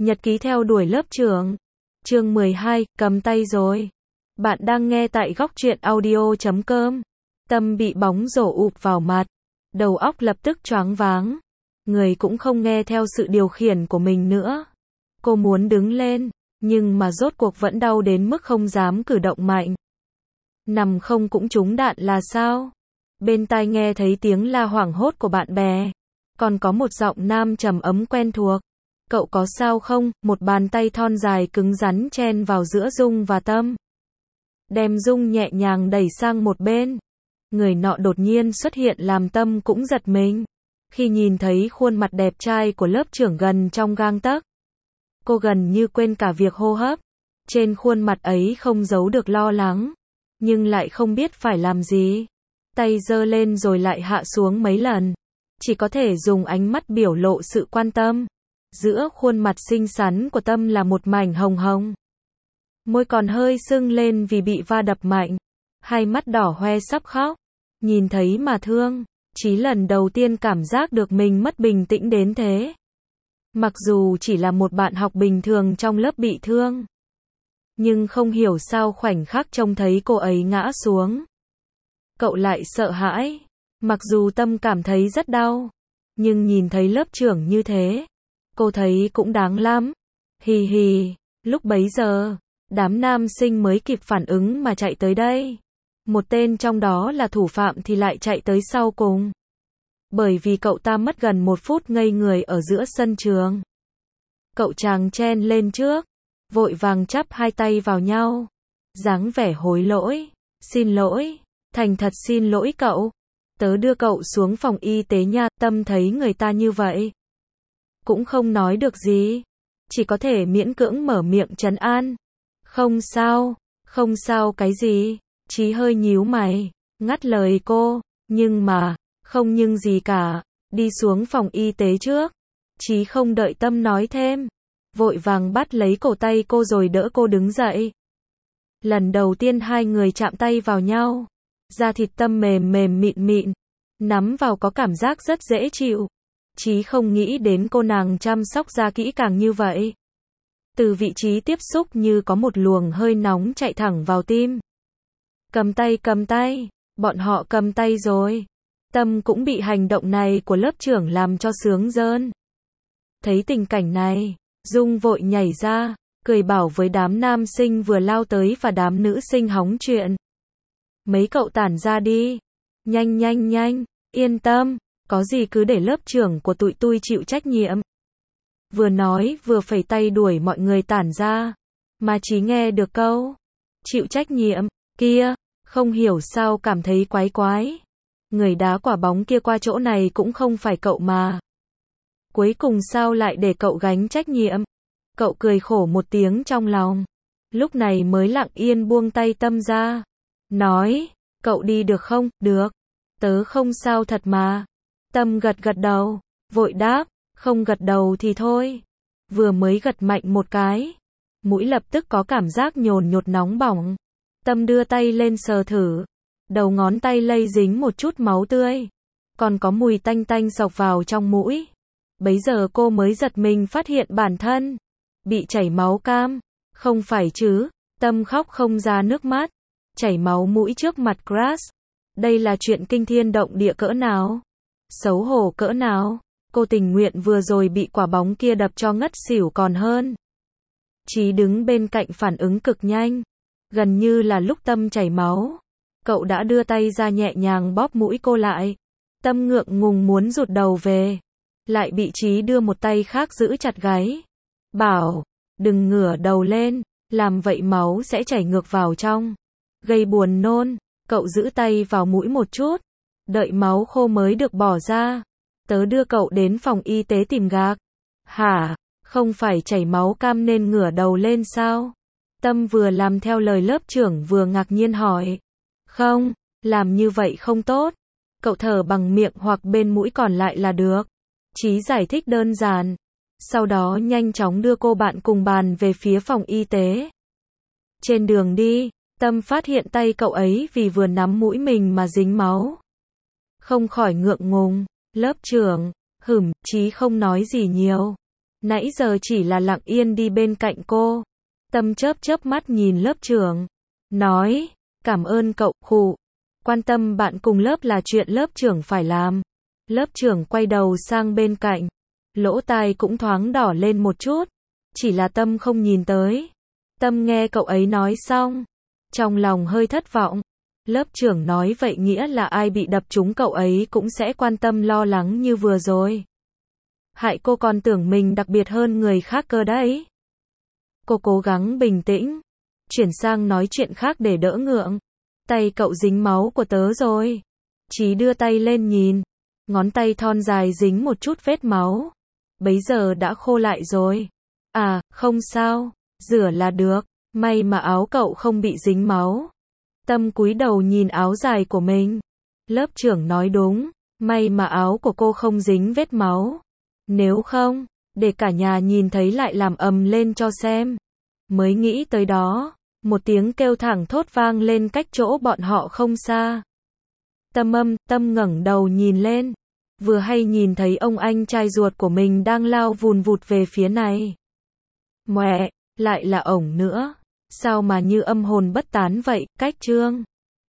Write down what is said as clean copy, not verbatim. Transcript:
Nhật ký theo đuổi lớp trưởng. Chương 12, cầm tay rồi. Bạn đang nghe tại góc truyện audio.com. Tâm bị bóng rổ ụp vào mặt. Đầu óc lập tức choáng váng. Người cũng không nghe theo sự điều khiển của mình nữa. Cô muốn đứng lên, nhưng mà rốt cuộc vẫn đau đến mức không dám cử động mạnh. Nằm không cũng trúng đạn là sao? Bên tai nghe thấy tiếng la hoảng hốt của bạn bè. Còn có một giọng nam trầm ấm quen thuộc. Cậu có sao không? Một bàn tay thon dài cứng rắn chen vào giữa Dung và Tâm. Đem Dung nhẹ nhàng đẩy sang một bên. Người nọ đột nhiên xuất hiện làm Tâm cũng giật mình. Khi nhìn thấy khuôn mặt đẹp trai của lớp trưởng gần trong gang tấc. Cô gần như quên cả việc hô hấp. Trên khuôn mặt ấy không giấu được lo lắng. Nhưng lại không biết phải làm gì. Tay giơ lên rồi lại hạ xuống mấy lần. Chỉ có thể dùng ánh mắt biểu lộ sự quan tâm. Giữa khuôn mặt xinh xắn của Tâm là một mảnh hồng hồng. Môi còn hơi sưng lên vì bị va đập mạnh. Hai mắt đỏ hoe sắp khóc. Nhìn thấy mà thương. Chí lần đầu tiên cảm giác được mình mất bình tĩnh đến thế. Mặc dù chỉ là một bạn học bình thường trong lớp bị thương. Nhưng không hiểu sao khoảnh khắc trông thấy cô ấy ngã xuống. Cậu lại sợ hãi. Mặc dù Tâm cảm thấy rất đau. Nhưng nhìn thấy lớp trưởng như thế. Cô thấy cũng đáng lắm. Hì hì. Lúc bấy giờ, đám nam sinh mới kịp phản ứng mà chạy tới đây. Một tên trong đó là thủ phạm thì lại chạy tới sau cùng. Bởi vì cậu ta mất gần 1 phút ngây người ở giữa sân trường. Cậu chàng chen lên trước. Vội vàng chắp hai tay vào nhau. Dáng vẻ hối lỗi. Xin lỗi. Thành thật xin lỗi cậu. Tớ đưa cậu xuống phòng y tế nha. Tâm thấy người ta như vậy. Cũng không nói được gì. Chỉ có thể miễn cưỡng mở miệng trấn an. Không sao. Không sao cái gì. Chí hơi nhíu mày. Ngắt lời cô. Nhưng mà. Không nhưng gì cả. Đi xuống phòng y tế trước. Chí không đợi Tâm nói thêm. Vội vàng bắt lấy cổ tay cô rồi đỡ cô đứng dậy. Lần đầu tiên hai người chạm tay vào nhau. Da thịt Tâm mềm mềm mịn mịn. Nắm vào có cảm giác rất dễ chịu. Chí không nghĩ đến cô nàng chăm sóc da kỹ càng như vậy. Từ vị trí tiếp xúc như có một luồng hơi nóng chạy thẳng vào tim. Cầm tay. Bọn họ cầm tay rồi. Tâm cũng bị hành động này của lớp trưởng làm cho sướng rơn. Thấy tình cảnh này, Dung vội nhảy ra, cười bảo với đám nam sinh vừa lao tới và đám nữ sinh hóng chuyện. Mấy cậu tản ra đi. Nhanh. Yên tâm. Có gì cứ để lớp trưởng của tụi tôi chịu trách nhiệm. Vừa nói vừa phẩy tay đuổi mọi người tản ra. Mà Chí nghe được câu chịu trách nhiệm kia, không hiểu sao cảm thấy quái quái. Người đá quả bóng kia qua chỗ này cũng không phải cậu mà. Cuối cùng sao lại để cậu gánh trách nhiệm? Cậu cười khổ một tiếng trong lòng. Lúc này mới lặng yên buông tay Tâm ra. Nói, cậu đi được không? Được. Tớ không sao thật mà. Tâm gật đầu, vội đáp, không gật đầu thì thôi. Vừa mới gật mạnh một cái. Mũi lập tức có cảm giác nhồn nhột nóng bỏng. Tâm đưa tay lên sờ thử. Đầu ngón tay lây dính một chút máu tươi. Còn có mùi tanh tanh xộc vào trong mũi. Bấy giờ cô mới giật mình phát hiện bản thân bị chảy máu cam. Không phải chứ. Tâm khóc không ra nước mắt. Chảy máu mũi trước mặt Crush. Đây là chuyện kinh thiên động địa cỡ nào? Xấu hổ cỡ nào? Cô tình nguyện vừa rồi bị quả bóng kia đập cho ngất xỉu còn hơn. Chí đứng bên cạnh phản ứng cực nhanh. Gần như là lúc Tâm chảy máu. Cậu đã đưa tay ra nhẹ nhàng bóp mũi cô lại. Tâm ngượng ngùng muốn rụt đầu về. Lại bị Chí đưa một tay khác giữ chặt gáy. Bảo, đừng ngửa đầu lên. Làm vậy máu sẽ chảy ngược vào trong. Gây buồn nôn. Cậu giữ tay vào mũi một chút. Đợi máu khô mới được bỏ ra. Tớ đưa cậu đến phòng y tế tìm gạc. Hả? Không phải chảy máu cam nên ngửa đầu lên sao? Tâm vừa làm theo lời lớp trưởng vừa ngạc nhiên hỏi. Không, làm như vậy không tốt. Cậu thở bằng miệng hoặc bên mũi còn lại là được. Chí giải thích đơn giản. Sau đó nhanh chóng đưa cô bạn cùng bàn về phía phòng y tế. Trên đường đi, Tâm phát hiện tay cậu ấy vì vừa nắm mũi mình mà dính máu. Không khỏi ngượng ngùng. Lớp trưởng, Chí không nói gì nhiều. Nãy giờ chỉ là lặng yên đi bên cạnh cô. Tâm chớp chớp mắt nhìn lớp trưởng. Nói, cảm ơn cậu, khụ. Quan tâm bạn cùng lớp là chuyện lớp trưởng phải làm. Lớp trưởng quay đầu sang bên cạnh. Lỗ tai cũng thoáng đỏ lên một chút. Chỉ là Tâm không nhìn tới. Tâm nghe cậu ấy nói xong. Trong lòng hơi thất vọng. Lớp trưởng nói vậy nghĩa là ai bị đập trúng cậu ấy cũng sẽ quan tâm lo lắng như vừa rồi. Hại cô còn tưởng mình đặc biệt hơn người khác cơ đấy. Cô cố gắng bình tĩnh. Chuyển sang nói chuyện khác để đỡ ngượng. Tay cậu dính máu của tớ rồi. Chí đưa tay lên nhìn. Ngón tay thon dài dính một chút vết máu. Bấy giờ đã khô lại rồi. À, không sao. Rửa là được. May mà áo cậu không bị dính máu. Tâm cúi đầu nhìn áo dài của mình. Lớp trưởng nói đúng. May mà áo của cô không dính vết máu. Nếu không, để cả nhà nhìn thấy lại làm ầm lên cho xem. Mới nghĩ tới đó, một tiếng kêu thẳng thốt vang lên cách chỗ bọn họ không xa. Tâm ngẩng đầu nhìn lên. Vừa hay nhìn thấy ông anh trai ruột của mình đang lao vùn vụt về phía này. Mẹ, lại là ổng nữa. Sao mà như âm hồn bất tán vậy, Cách Trương.